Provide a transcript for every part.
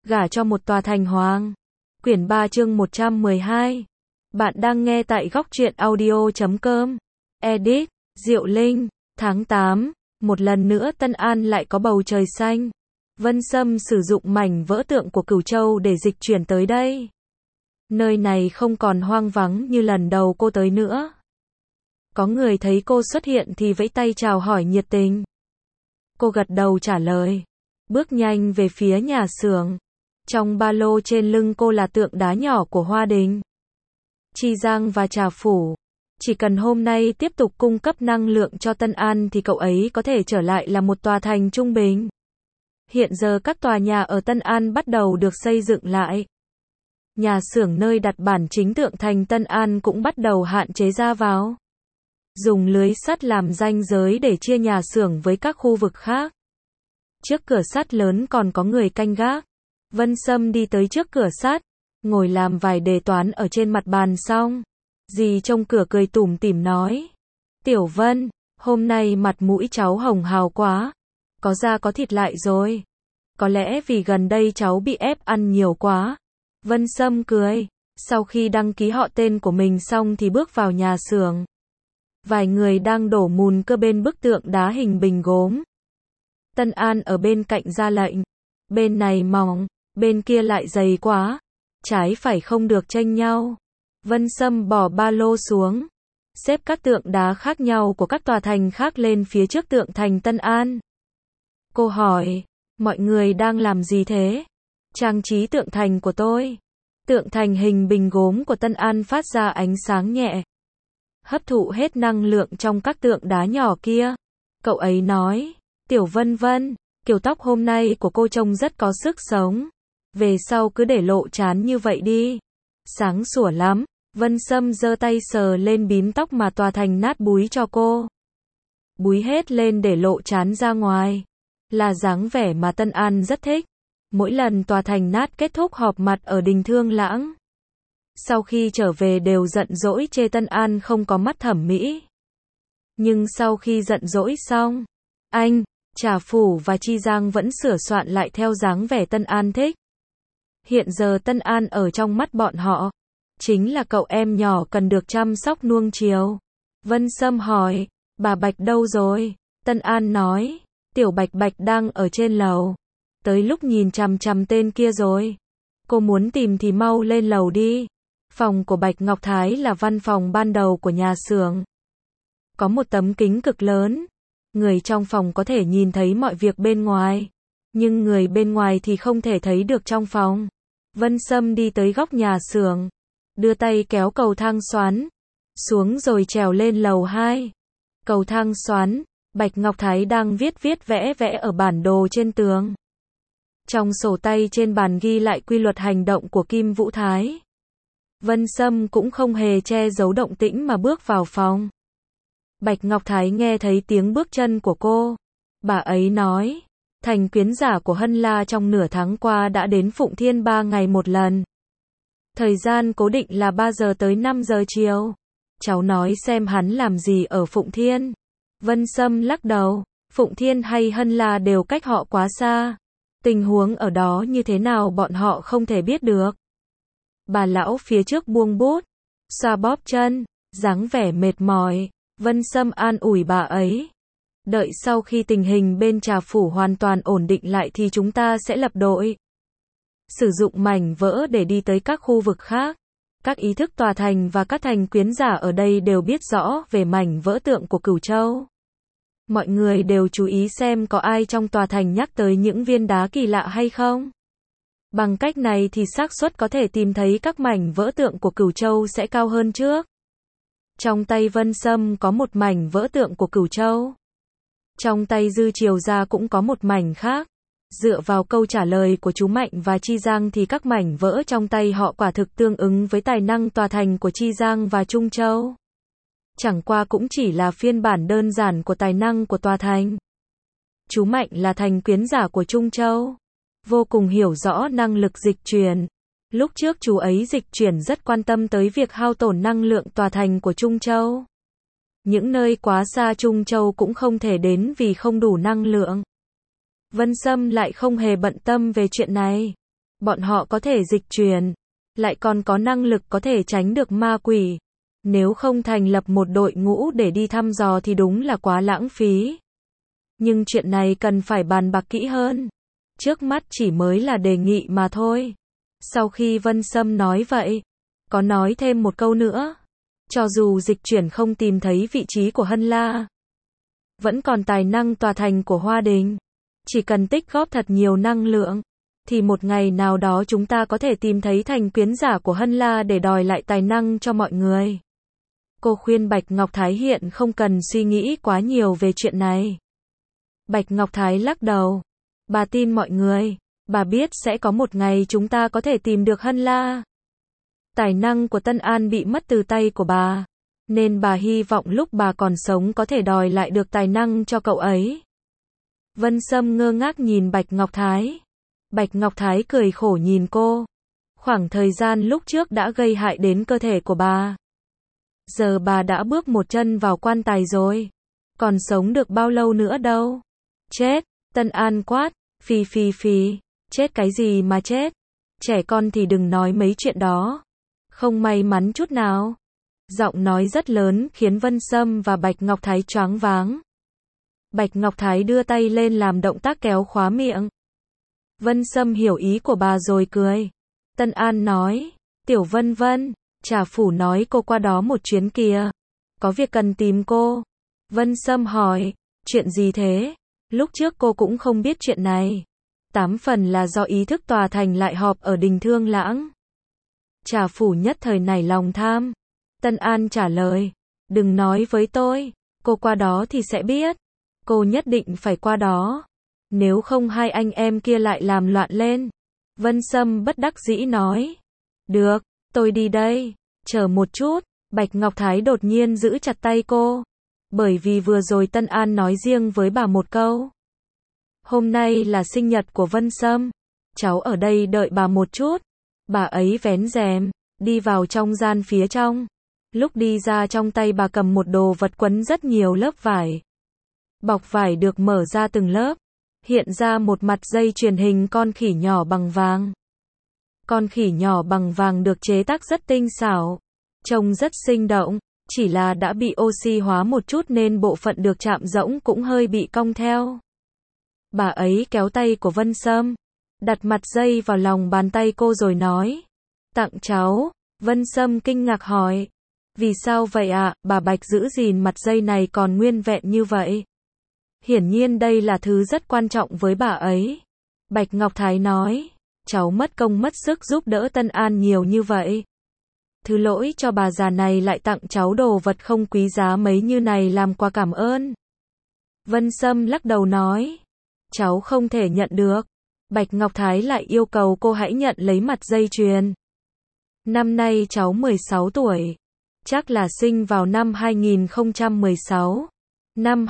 gả cho một tòa thành hoàng. Quyển 3 chương 112. Bạn đang nghe tại góc truyện audio.com. Edit, Diệu Linh. Tháng 8, một lần nữa Tân An lại có bầu trời xanh. Vân Sâm sử dụng mảnh vỡ tượng của Cửu Châu để dịch chuyển tới đây. Nơi này không còn hoang vắng như lần đầu cô tới nữa. Có người thấy cô xuất hiện thì vẫy tay chào hỏi nhiệt tình. Cô gật đầu trả lời, bước nhanh về phía nhà xưởng. Trong ba lô trên lưng cô là tượng đá nhỏ của Hoa Đình, Chi Giang và Trà Phủ. Chỉ cần hôm nay tiếp tục cung cấp năng lượng cho Tân An thì cậu ấy có thể trở lại là một tòa thành trung bình. Hiện giờ các tòa nhà ở Tân An bắt đầu được xây dựng lại. Nhà xưởng nơi đặt bản chính tượng thành Tân An cũng bắt đầu hạn chế ra vào. Dùng lưới sắt làm ranh giới để chia nhà xưởng với các khu vực khác. Trước cửa sắt lớn còn có người canh gác. Vân Sâm đi tới trước cửa sắt, ngồi làm vài đề toán ở trên mặt bàn xong. Dì trông cửa cười tủm tỉm nói. Tiểu Vân, hôm nay mặt mũi cháu hồng hào quá. Có da có thịt lại rồi. Có lẽ vì gần đây cháu bị ép ăn nhiều quá. Vân Sâm cười. Sau khi đăng ký họ tên của mình xong thì bước vào nhà xưởng. Vài người đang đổ mùn cơ bên bức tượng đá hình bình gốm. Tân An ở bên cạnh ra lệnh. Bên này mỏng, bên kia lại dày quá. Trái phải không được chênh nhau. Vân Sâm bỏ ba lô xuống. Xếp các tượng đá khác nhau của các tòa thành khác lên phía trước tượng thành Tân An. Cô hỏi, mọi người đang làm gì thế? Trang trí tượng thành của tôi. Tượng thành hình bình gốm của Tân An phát ra ánh sáng nhẹ. Hấp thụ hết năng lượng trong các tượng đá nhỏ kia. Cậu ấy nói, Tiểu Vân Vân, kiểu tóc hôm nay của cô trông rất có sức sống. Về sau cứ để lộ trán như vậy đi. Sáng sủa lắm. Vân Sâm giơ tay sờ lên bím tóc mà tòa thành nát búi cho cô. Búi hết lên để lộ trán ra ngoài. Là dáng vẻ mà Tân An rất thích. Mỗi lần tòa thành nát kết thúc họp mặt ở đình Thương Lãng. Sau khi trở về đều giận dỗi chê Tân An không có mắt thẩm mỹ. Nhưng sau khi giận dỗi xong, anh, Trà Phủ và Chi Giang vẫn sửa soạn lại theo dáng vẻ Tân An thích. Hiện giờ Tân An ở trong mắt bọn họ, chính là cậu em nhỏ cần được chăm sóc nuông chiều. Vân Sâm hỏi, bà Bạch đâu rồi? Tân An nói, Tiểu Bạch Bạch đang ở trên lầu. Tới lúc nhìn chằm chằm tên kia rồi. Cô muốn tìm thì mau lên lầu đi. Phòng của Bạch Ngọc Thái là văn phòng ban đầu của nhà xưởng. Có một tấm kính cực lớn. Người trong phòng có thể nhìn thấy mọi việc bên ngoài. Nhưng người bên ngoài thì không thể thấy được trong phòng. Vân Sâm đi tới góc nhà xưởng. Đưa tay kéo cầu thang xoắn xuống rồi trèo lên lầu 2. Cầu thang xoắn, Bạch Ngọc Thái đang viết vẽ ở bản đồ trên tường. Trong sổ tay trên bàn ghi lại quy luật hành động của Kim Vũ Thái. Vân Sâm cũng không hề che giấu động tĩnh mà bước vào phòng. Bạch Ngọc Thái nghe thấy tiếng bước chân của cô. Bà ấy nói, thành quyến giả của Hân La trong nửa tháng qua đã đến Phụng Thiên 3 ngày một lần. Thời gian cố định là 3 giờ tới 5 giờ chiều. Cháu nói xem hắn làm gì ở Phụng Thiên. Vân Sâm lắc đầu, Phụng Thiên hay Hân La đều cách họ quá xa. Tình huống ở đó như thế nào bọn họ không thể biết được. Bà lão phía trước buông bút, xoa bóp chân, dáng vẻ mệt mỏi. Vân Sâm an ủi bà ấy. Đợi sau khi tình hình bên Trà Phủ hoàn toàn ổn định lại thì chúng ta sẽ lập đội. Sử dụng mảnh vỡ để đi tới các khu vực khác. Các ý thức tòa thành và các thành quyến giả ở đây đều biết rõ về mảnh vỡ tượng của Cửu Châu. Mọi người đều chú ý xem có ai trong tòa thành nhắc tới những viên đá kỳ lạ hay không. Bằng cách này thì xác suất có thể tìm thấy các mảnh vỡ tượng của Cửu Châu sẽ cao hơn trước. Trong tay Vân Sâm có một mảnh vỡ tượng của Cửu Châu. Trong tay Dư Triều Gia cũng có một mảnh khác. Dựa vào câu trả lời của chú Mạnh và Chi Giang thì các mảnh vỡ trong tay họ quả thực tương ứng với tài năng tòa thành của Chi Giang và Trung Châu. Chẳng qua cũng chỉ là phiên bản đơn giản của tài năng của tòa thành. Chú Mạnh là thành quyến giả của Trung Châu. Vô cùng hiểu rõ năng lực dịch chuyển. Lúc trước chú ấy dịch chuyển rất quan tâm tới việc hao tổn năng lượng tòa thành của Trung Châu. Những nơi quá xa Trung Châu cũng không thể đến vì không đủ năng lượng. Vân Sâm lại không hề bận tâm về chuyện này. Bọn họ có thể dịch chuyển, lại còn có năng lực có thể tránh được ma quỷ. Nếu không thành lập một đội ngũ để đi thăm dò thì đúng là quá lãng phí. Nhưng chuyện này cần phải bàn bạc kỹ hơn. Trước mắt chỉ mới là đề nghị mà thôi. Sau khi Vân Sâm nói vậy, có nói thêm một câu nữa. Cho dù dịch chuyển không tìm thấy vị trí của Hân La, vẫn còn tài năng tòa thành của Hoa Đình. Chỉ cần tích góp thật nhiều năng lượng, thì một ngày nào đó chúng ta có thể tìm thấy thành quyến giả của Hân La để đòi lại tài năng cho mọi người. Cô khuyên Bạch Ngọc Thái hiện không cần suy nghĩ quá nhiều về chuyện này. Bạch Ngọc Thái lắc đầu. Bà tin mọi người. Bà biết sẽ có một ngày chúng ta có thể tìm được Hân La. Tài năng của Tân An bị mất từ tay của bà, nên bà hy vọng lúc bà còn sống có thể đòi lại được tài năng cho cậu ấy. Vân Sâm ngơ ngác nhìn Bạch Ngọc Thái. Bạch Ngọc Thái cười khổ nhìn cô. Khoảng thời gian lúc trước đã gây hại đến cơ thể của bà. Giờ bà đã bước một chân vào quan tài rồi. Còn sống được bao lâu nữa đâu. Chết, Tân An quát. Phì phì phì. Chết cái gì mà chết. Trẻ con thì đừng nói mấy chuyện đó. Không may mắn chút nào. Giọng nói rất lớn khiến Vân Sâm và Bạch Ngọc Thái choáng váng. Bạch Ngọc Thái đưa tay lên làm động tác kéo khóa miệng. Vân Sâm hiểu ý của bà rồi cười. Tân An nói. Tiểu Vân Vân, Trà Phủ nói cô qua đó một chuyến kìa. Có việc cần tìm cô. Vân Sâm hỏi. Chuyện gì thế? Lúc trước cô cũng không biết chuyện này. 8 phần là do ý thức tòa thành lại họp ở đình Thương Lãng. Trà Phủ nhất thời nảy lòng tham. Tân An trả lời. Đừng nói với tôi. Cô qua đó thì sẽ biết. Cô nhất định phải qua đó. Nếu không hai anh em kia lại làm loạn lên. Vân Sâm bất đắc dĩ nói. Được, tôi đi đây. Chờ một chút. Bạch Ngọc Thái đột nhiên giữ chặt tay cô. Bởi vì vừa rồi Tân An nói riêng với bà một câu. Hôm nay là sinh nhật của Vân Sâm. Cháu ở đây đợi bà một chút. Bà ấy vén rèm, đi vào trong gian phía trong. Lúc đi ra trong tay bà cầm một đồ vật quấn rất nhiều lớp vải. Bọc vải được mở ra từng lớp. Hiện ra một mặt dây chuyền hình con khỉ nhỏ bằng vàng. Con khỉ nhỏ bằng vàng được chế tác rất tinh xảo. Trông rất sinh động. Chỉ là đã bị oxy hóa một chút nên bộ phận được chạm rỗng cũng hơi bị cong theo. Bà ấy kéo tay của Vân Sâm. Đặt mặt dây vào lòng bàn tay cô rồi nói. Tặng cháu. Vân Sâm kinh ngạc hỏi. Vì sao vậy ạ? Bà Bạch giữ gìn mặt dây này còn nguyên vẹn như vậy. Hiển nhiên đây là thứ rất quan trọng với bà ấy. Bạch Ngọc Thái nói. Cháu mất công mất sức giúp đỡ Tân An nhiều như vậy. Thứ lỗi cho bà già này lại tặng cháu đồ vật không quý giá mấy như này làm quà cảm ơn. Vân Sâm lắc đầu nói. Cháu không thể nhận được. Bạch Ngọc Thái lại yêu cầu cô hãy nhận lấy mặt dây chuyền. Năm nay cháu 16 tuổi. Chắc là sinh vào năm 2016. Năm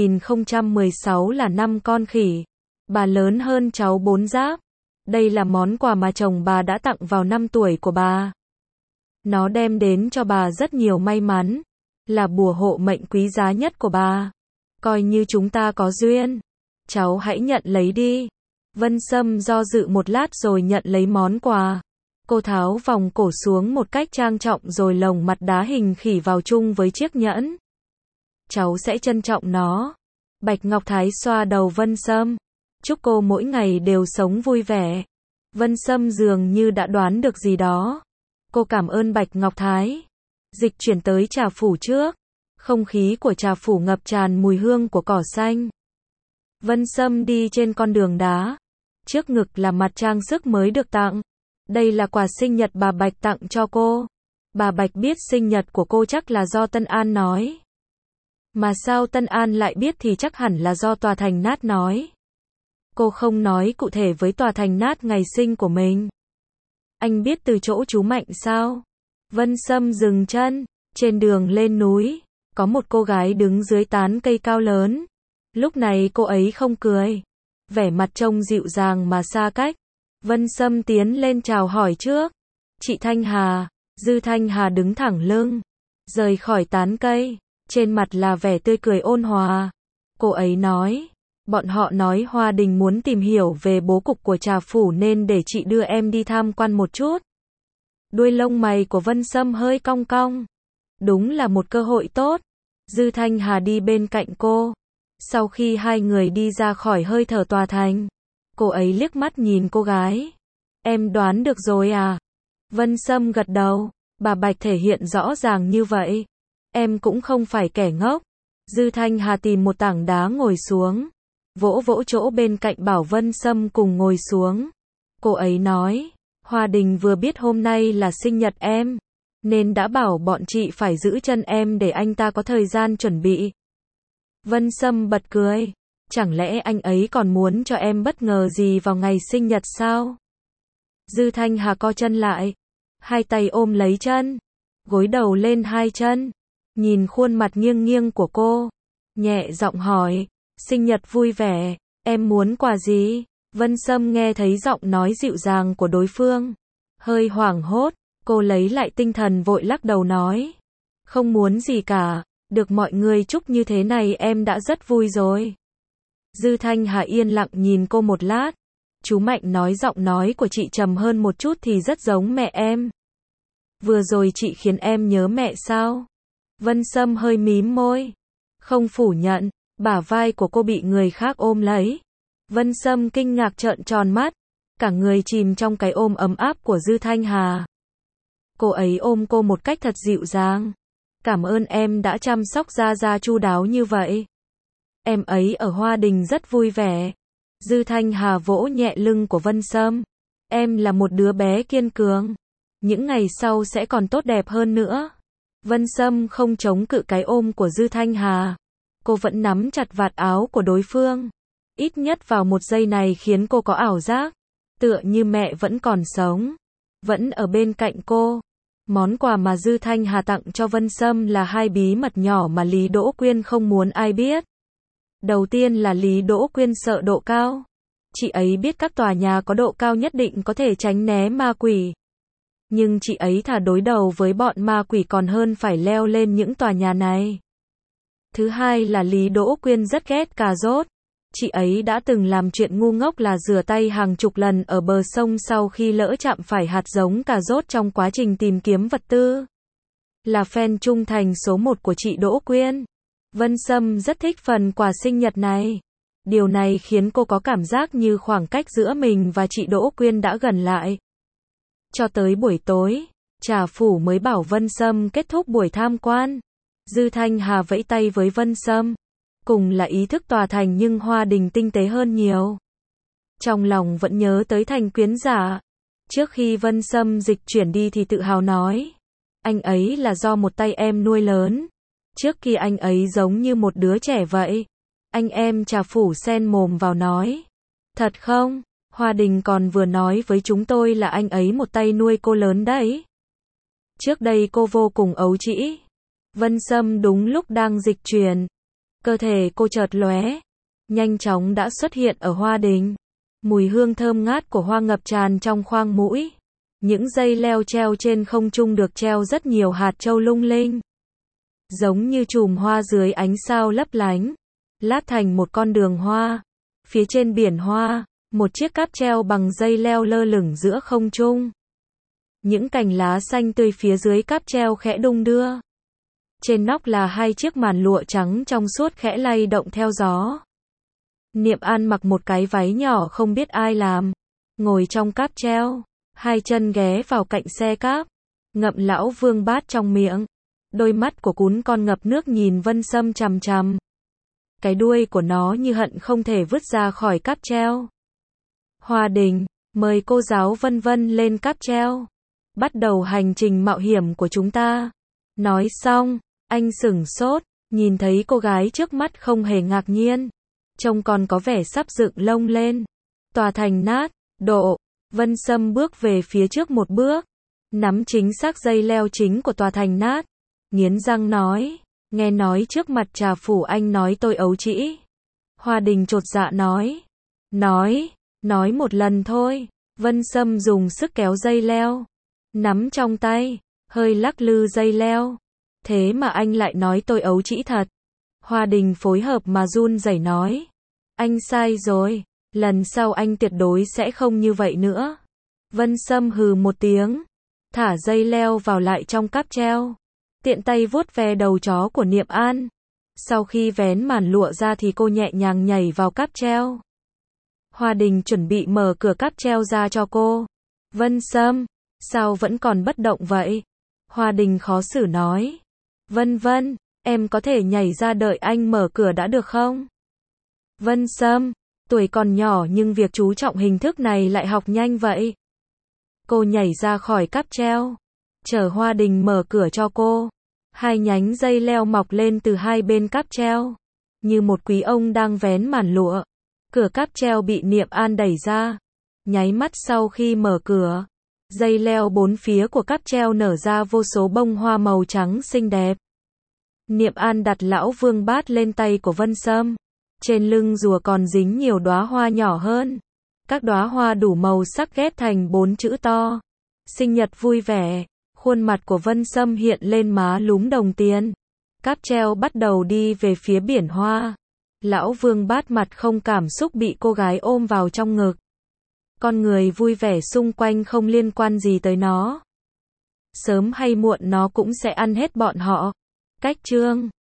2016 là năm con khỉ. Bà lớn hơn cháu 4 giáp. Đây là món quà mà chồng bà đã tặng vào năm tuổi của bà. Nó đem đến cho bà rất nhiều may mắn. Là bùa hộ mệnh quý giá nhất của bà. Coi như chúng ta có duyên. Cháu hãy nhận lấy đi. Vân Sâm do dự một lát rồi nhận lấy món quà. Cô tháo vòng cổ xuống một cách trang trọng rồi lồng mặt đá hình khỉ vào chung với chiếc nhẫn. Cháu sẽ trân trọng nó. Bạch Ngọc Thái xoa đầu Vân Sâm. Chúc cô mỗi ngày đều sống vui vẻ. Vân Sâm dường như đã đoán được gì đó. Cô cảm ơn Bạch Ngọc Thái. Dịch chuyển tới Trà Phủ trước. Không khí của Trà Phủ ngập tràn mùi hương của cỏ xanh. Vân Sâm đi trên con đường đá. Trước ngực là mặt trang sức mới được tặng. Đây là quà sinh nhật bà Bạch tặng cho cô. Bà Bạch biết sinh nhật của cô chắc là do Tân An nói. Mà sao Tân An lại biết thì chắc hẳn là do Tòa Thành Nát nói. Cô không nói cụ thể với Tòa Thành Nát ngày sinh của mình. Anh biết từ chỗ chú Mạnh sao? Vân Sâm dừng chân. Trên đường lên núi, có một cô gái đứng dưới tán cây cao lớn. Lúc này cô ấy không cười. Vẻ mặt trông dịu dàng mà xa cách. Vân Sâm tiến lên chào hỏi trước. Chị Thanh Hà. Dư Thanh Hà đứng thẳng lưng. Rời khỏi tán cây. Trên mặt là vẻ tươi cười ôn hòa. Cô ấy nói. Bọn họ nói Hoa Đình muốn tìm hiểu về bố cục của Trà Phủ nên để chị đưa em đi tham quan một chút. Đuôi lông mày của Vân Sâm hơi cong cong. Đúng là một cơ hội tốt. Dư Thanh Hà đi bên cạnh cô. Sau khi hai người đi ra khỏi hơi thở tòa thành, cô ấy liếc mắt nhìn cô gái. Em đoán được rồi à? Vân Sâm gật đầu. Bà Bạch thể hiện rõ ràng như vậy. Em cũng không phải kẻ ngốc. Dư Thanh Hà tìm một tảng đá ngồi xuống. Vỗ vỗ chỗ bên cạnh bảo Vân Sâm cùng ngồi xuống. Cô ấy nói, Hoa Đình vừa biết hôm nay là sinh nhật em, nên đã bảo bọn chị phải giữ chân em để anh ta có thời gian chuẩn bị. Vân Sâm bật cười. Chẳng lẽ anh ấy còn muốn cho em bất ngờ gì vào ngày sinh nhật sao? Dư Thanh Hà co chân lại. Hai tay ôm lấy chân. Gối đầu lên hai chân. Nhìn khuôn mặt nghiêng nghiêng của cô. Nhẹ giọng hỏi. Sinh nhật vui vẻ. Em muốn quà gì? Vân Sâm nghe thấy giọng nói dịu dàng của đối phương. Hơi hoảng hốt. Cô lấy lại tinh thần vội lắc đầu nói. Không muốn gì cả. Được mọi người chúc như thế này em đã rất vui rồi. Dư Thanh Hà yên lặng nhìn cô một lát. Chú Mạnh nói giọng nói của chị trầm hơn một chút thì rất giống mẹ em. Vừa rồi chị khiến em nhớ mẹ sao? Vân Sâm hơi mím môi. Không phủ nhận. Bả vai của cô bị người khác ôm lấy. Vân Sâm kinh ngạc trợn tròn mắt. Cả người chìm trong cái ôm ấm áp của Dư Thanh Hà. Cô ấy ôm cô một cách thật dịu dàng. Cảm ơn em đã chăm sóc Gia Gia chu đáo như vậy. Em ấy ở Hoa Đình rất vui vẻ. Dư Thanh Hà vỗ nhẹ lưng của Vân Sâm. Em là một đứa bé kiên cường. Những ngày sau sẽ còn tốt đẹp hơn nữa. Vân Sâm không chống cự cái ôm của Dư Thanh Hà. Cô vẫn nắm chặt vạt áo của đối phương. Ít nhất vào một giây này khiến cô có ảo giác. Tựa như mẹ vẫn còn sống. Vẫn ở bên cạnh cô. Món quà mà Dư Thanh Hà tặng cho Vân Sâm là hai bí mật nhỏ mà Lý Đỗ Quyên không muốn ai biết. Đầu tiên là Lý Đỗ Quyên sợ độ cao. Chị ấy biết các tòa nhà có độ cao nhất định có thể tránh né ma quỷ. Nhưng chị ấy thà đối đầu với bọn ma quỷ còn hơn phải leo lên những tòa nhà này. Thứ hai là Lý Đỗ Quyên rất ghét cà rốt. Chị ấy đã từng làm chuyện ngu ngốc là rửa tay hàng chục lần ở bờ sông sau khi lỡ chạm phải hạt giống cà rốt trong quá trình tìm kiếm vật tư. Là fan trung thành số 1 của chị Đỗ Quyên. Vân Sâm rất thích phần quà sinh nhật này. Điều này khiến cô có cảm giác như khoảng cách giữa mình và chị Đỗ Quyên đã gần lại. Cho tới buổi tối, Trà Phủ mới bảo Vân Sâm kết thúc buổi tham quan. Dư Thanh Hà vẫy tay với Vân Sâm. Cùng là ý thức tòa thành nhưng Hoa Đình tinh tế hơn nhiều. Trong lòng vẫn nhớ tới Thành Quyến Giả. Trước khi Vân Sâm dịch chuyển đi thì tự hào nói. Anh ấy là do một tay em nuôi lớn. Trước kia anh ấy giống như một đứa trẻ vậy. Anh em Trà Phủ xen mồm vào nói. Thật không? Hoa Đình còn vừa nói với chúng tôi là anh ấy một tay nuôi cô lớn đấy. Trước đây cô vô cùng ấu trĩ. Vân Sâm đúng lúc đang dịch chuyển. Cơ thể cô chợt lóe. Nhanh chóng đã xuất hiện ở Hoa Đình. Mùi hương thơm ngát của hoa ngập tràn trong khoang mũi. Những dây leo treo trên không trung được treo rất nhiều hạt châu lung linh. Giống như chùm hoa dưới ánh sao lấp lánh. Lát thành một con đường hoa. Phía trên biển hoa, một chiếc cáp treo bằng dây leo lơ lửng giữa không trung. Những cành lá xanh tươi phía dưới cáp treo khẽ đung đưa. Trên nóc là hai chiếc màn lụa trắng trong suốt khẽ lay động theo gió. Niệm An mặc một cái váy nhỏ không biết ai làm. Ngồi trong cáp treo. Hai chân ghé vào cạnh xe cáp. Ngậm lão vương bát trong miệng. Đôi mắt của cún con ngập nước nhìn Vân Sâm chằm chằm. Cái đuôi của nó như hận không thể vứt ra khỏi cáp treo. Hoa Đình, mời cô giáo Vân Vân lên cáp treo. Bắt đầu hành trình mạo hiểm của chúng ta. Nói xong, anh sửng sốt, nhìn thấy cô gái trước mắt không hề ngạc nhiên. Trông còn có vẻ sắp dựng lông lên. Tòa thành nát, độ. Vân Sâm bước về phía trước một bước. Nắm chính xác dây leo chính của tòa thành nát. Nghiến răng nói. Nghe nói trước mặt Trà Phủ anh nói tôi ấu trĩ. Hoa Đình chột dạ nói. Nói một lần thôi. Vân Sâm dùng sức kéo dây leo. Nắm trong tay, hơi lắc lư dây leo. Thế mà anh lại nói tôi ấu trĩ thật. Hoa Đình phối hợp mà run rẩy nói. Anh sai rồi, lần sau anh tuyệt đối sẽ không như vậy nữa. Vân Sâm hừ một tiếng, thả dây leo vào lại trong cáp treo, tiện tay vuốt ve đầu chó của Niệm An. Sau khi vén màn lụa ra thì cô nhẹ nhàng nhảy vào cáp treo. Hoa Đình chuẩn bị mở cửa cáp treo ra cho cô. Vân Sâm, sao vẫn còn bất động vậy? Hoa Đình khó xử nói. Vân Vân, em có thể nhảy ra đợi anh mở cửa đã được không? Vân Sâm, tuổi còn nhỏ nhưng việc chú trọng hình thức này lại học nhanh vậy. Cô nhảy ra khỏi cáp treo, chờ Hoa Đình mở cửa cho cô. Hai nhánh dây leo mọc lên từ hai bên cáp treo, như một quý ông đang vén màn lụa. Cửa cáp treo bị Niệm An đẩy ra. Nháy mắt sau khi mở cửa, dây leo bốn phía của cáp treo nở ra vô số bông hoa màu trắng xinh đẹp. Niệm An đặt lão vương bát lên tay của Vân Sâm. Trên lưng rùa còn dính nhiều đóa hoa nhỏ hơn. Các đóa hoa đủ màu sắc ghép thành 4 chữ to. Sinh nhật vui vẻ. Khuôn mặt của Vân Sâm hiện lên má lúm đồng tiền. Cáp treo bắt đầu đi về phía biển hoa. Lão vương bát mặt không cảm xúc bị cô gái ôm vào trong ngực. Con người vui vẻ xung quanh không liên quan gì tới nó. Sớm hay muộn nó cũng sẽ ăn hết bọn họ. Cách chương